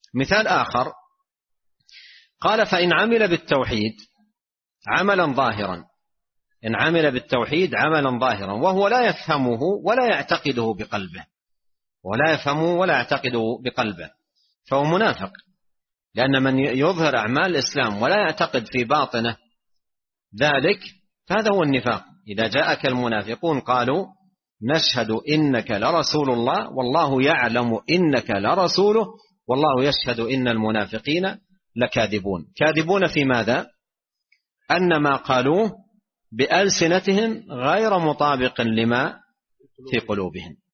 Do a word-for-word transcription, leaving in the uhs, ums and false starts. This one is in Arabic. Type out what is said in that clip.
مثال آخر قال: فإن عمل بالتوحيد عملا ظاهرا، إن عمل بالتوحيد عملا ظاهرا وهو لا يفهمه ولا يعتقده بقلبه، ولا يفهمه ولا يعتقده بقلبه، فهو منافق، لأن من يظهر أعمال الإسلام ولا يعتقد في باطنه ذلك فهذا هو النفاق. إذا جاءك المنافقون قالوا: نشهد إنك لرسول الله والله يعلم إنك لرسوله والله يشهد إن المنافقين لكاذبون. كاذبون في ماذا؟ أن ما قالوه بألسنتهم غير مطابق لما في قلوبهم.